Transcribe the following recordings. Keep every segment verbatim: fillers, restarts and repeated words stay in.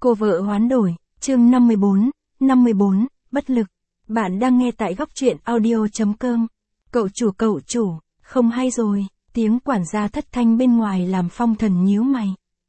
Cô vợ hoán đổi, chương năm mươi bốn, năm mươi bốn, bất lực. Bạn đang nghe tại góc truyện audio.com. Cậu chủ cậu chủ, không hay rồi, tiếng quản gia thất thanh bên ngoài làm Phong Thần nhíu mày.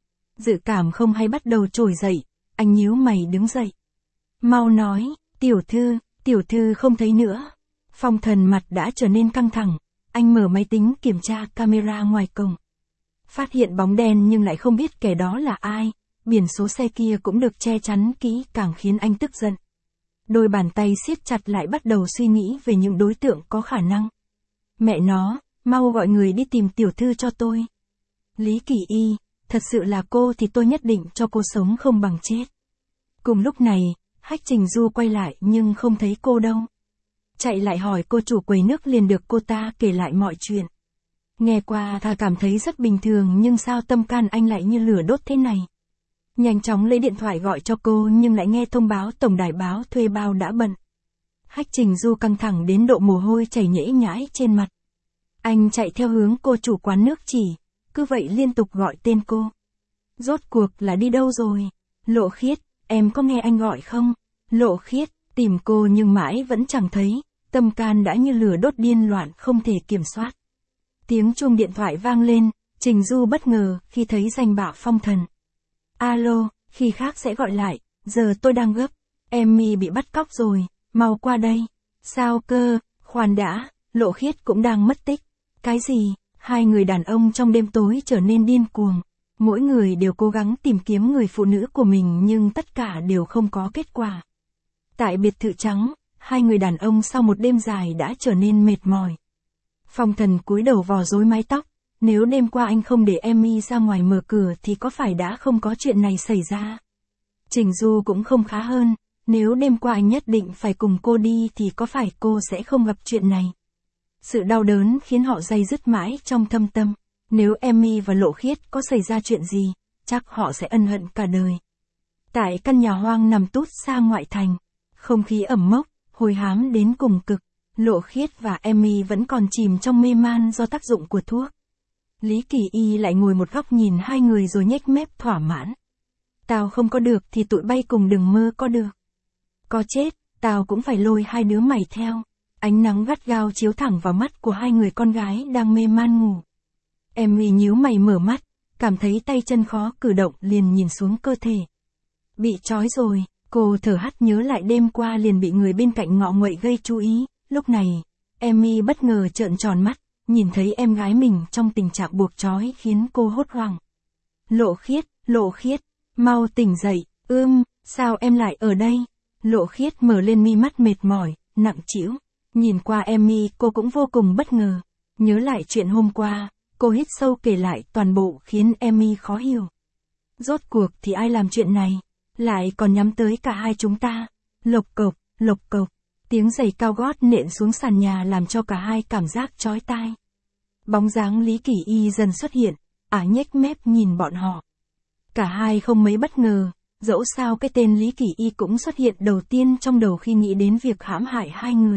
Dự cảm không hay bắt đầu trồi dậy, anh nhíu mày đứng dậy. Mau nói, tiểu thư, tiểu thư không thấy nữa. Phong Thần mặt đã trở nên căng thẳng, anh mở máy tính kiểm tra camera ngoài cổng. Phát hiện bóng đen nhưng lại không biết kẻ đó là ai, biển số xe kia cũng được che chắn kỹ càng khiến anh tức giận. Đôi bàn tay siết chặt lại bắt đầu suy nghĩ về những đối tượng có khả năng. Mẹ nó, mau gọi người đi tìm tiểu thư cho tôi. Lý Kỳ Y, thật sự là cô thì tôi nhất định cho cô sống không bằng chết. Cùng lúc này, Hách Trình Du quay lại nhưng không thấy cô đâu. Chạy lại hỏi cô chủ quầy nước liền được cô ta kể lại mọi chuyện. Nghe qua thà cảm thấy rất bình thường nhưng sao tâm can anh lại như lửa đốt thế này. Nhanh chóng lấy điện thoại gọi cho cô nhưng lại nghe thông báo tổng đài báo thuê bao đã bận. Hách Trình Du căng thẳng đến độ mồ hôi chảy nhễ nhãi trên mặt. Anh chạy theo hướng cô chủ quán nước chỉ, cứ vậy liên tục gọi tên cô. Rốt cuộc là đi đâu rồi? Lộ Khiết, em có nghe anh gọi không? Lộ Khiết, tìm cô nhưng mãi vẫn chẳng thấy, tâm can đã như lửa đốt điên loạn không thể kiểm soát. Tiếng chuông điện thoại vang lên, Trình Du bất ngờ khi thấy danh bạ Phong Thần. Alo, khi khác sẽ gọi lại, giờ tôi đang gấp, Emmy bị bắt cóc rồi, mau qua đây. Sao cơ, khoan đã, Lộ Khiết cũng đang mất tích. Cái gì? Hai người đàn ông trong đêm tối trở nên điên cuồng. Mỗi người đều cố gắng tìm kiếm người phụ nữ của mình nhưng tất cả đều không có kết quả. Tại biệt thự trắng, hai người đàn ông sau một đêm dài đã trở nên mệt mỏi. Phong Thần cúi đầu vò rối mái tóc. Nếu đêm qua anh không để Emmy ra ngoài mở cửa thì có phải đã không có chuyện này xảy ra? Trình Du cũng không khá hơn, nếu đêm qua anh nhất định phải cùng cô đi thì có phải cô sẽ không gặp chuyện này? Sự đau đớn khiến họ day dứt mãi trong thâm tâm. Nếu Emmy và Lộ Khiết có xảy ra chuyện gì, chắc họ sẽ ân hận cả đời. Tại căn nhà hoang nằm tút xa ngoại thành, không khí ẩm mốc, hôi hám đến cùng cực, Lộ Khiết và Emmy vẫn còn chìm trong mê man do tác dụng của thuốc. Lý Kỳ Y lại ngồi một góc nhìn hai người rồi nhếch mép thỏa mãn. Tao không có được thì tụi bay cùng đừng mơ có được. Có chết, tao cũng phải lôi hai đứa mày theo. Ánh nắng gắt gao chiếu thẳng vào mắt của hai người con gái đang mê man ngủ. Emmy nhíu mày mở mắt, cảm thấy tay chân khó cử động liền nhìn xuống cơ thể. Bị trói rồi, cô thở hắt nhớ lại đêm qua liền bị người bên cạnh ngọ nguậy gây chú ý. Lúc này, Emmy bất ngờ trợn tròn mắt. Nhìn thấy em gái mình trong tình trạng buộc trói khiến cô hốt hoảng. Lộ Khiết, Lộ Khiết, mau tỉnh dậy, ưm, sao em lại ở đây? Lộ Khiết mở lên mi mắt mệt mỏi, nặng trĩu. Nhìn qua Emmy cô cũng vô cùng bất ngờ. Nhớ lại chuyện hôm qua, cô hít sâu kể lại toàn bộ khiến Emmy khó hiểu. Rốt cuộc thì ai làm chuyện này? Lại còn nhắm tới cả hai chúng ta. Lộc cộc, lộc cộc. Tiếng giày cao gót nện xuống sàn nhà làm cho cả hai cảm giác chói tai. Bóng dáng Lý Kỳ Y dần xuất hiện, ả nhếch mép nhìn bọn họ. Cả hai không mấy bất ngờ, dẫu sao cái tên Lý Kỳ Y cũng xuất hiện đầu tiên trong đầu khi nghĩ đến việc hãm hại hai người.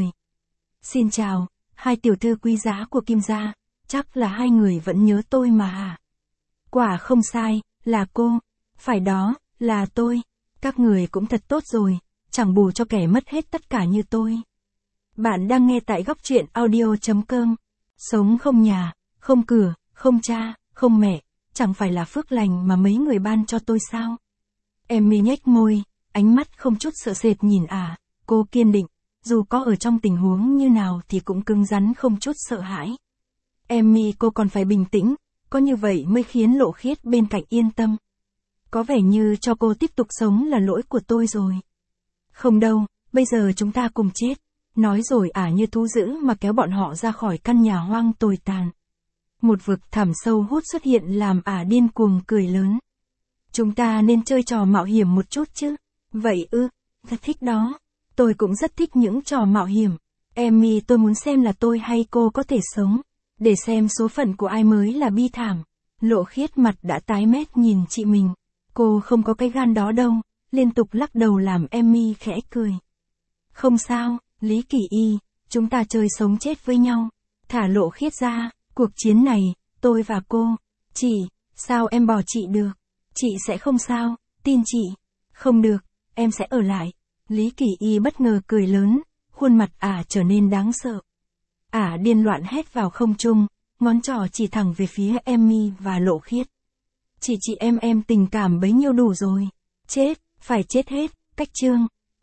Xin chào, hai tiểu thư quý giá của Kim gia, chắc là hai người vẫn nhớ tôi mà hả? Quả không sai, là cô, phải đó, là tôi, các người cũng thật tốt rồi. Chẳng bù cho kẻ mất hết tất cả như tôi. Bạn đang nghe tại góc truyện audio.com. Sống không nhà, không cửa, không cha, không mẹ, chẳng phải là phước lành mà mấy người ban cho tôi sao? Emmy nhếch môi, ánh mắt không chút sợ sệt nhìn ả, cô kiên định, dù có ở trong tình huống như nào thì cũng cứng rắn không chút sợ hãi. Emmy cô còn phải bình tĩnh, có như vậy mới khiến Lộ Khiết bên cạnh yên tâm. Có vẻ như cho cô tiếp tục sống là lỗi của tôi rồi. Không đâu, bây giờ chúng ta cùng chết. Nói rồi ả như thú dữ mà kéo bọn họ ra khỏi căn nhà hoang tồi tàn. Một vực thẳm sâu hút xuất hiện làm ả điên cuồng cười lớn. Chúng ta nên chơi trò mạo hiểm một chút chứ. Vậy ư, thật thích đó. Tôi cũng rất thích những trò mạo hiểm. Emmy tôi muốn xem là tôi hay cô có thể sống. Để xem số phận của ai mới là bi thảm. Lộ Khiết mặt đã tái mét nhìn chị mình. Cô không có cái gan đó đâu. Liên tục lắc đầu làm Emmy khẽ cười. Không sao, Lý Kỳ Y, chúng ta chơi sống chết với nhau. Thả Lộ Khiết ra, cuộc chiến này, tôi và cô. Chị, sao em bỏ chị được? Chị sẽ không sao, tin chị. Không được, em sẽ ở lại. Lý Kỳ Y bất ngờ cười lớn, khuôn mặt ả trở nên đáng sợ. Ả điên loạn hét vào không trung, ngón trỏ chỉ thẳng về phía Emmy và Lộ Khiết. Chỉ chị em em tình cảm bấy nhiêu đủ rồi. Chết, phải chết hết, cách chương.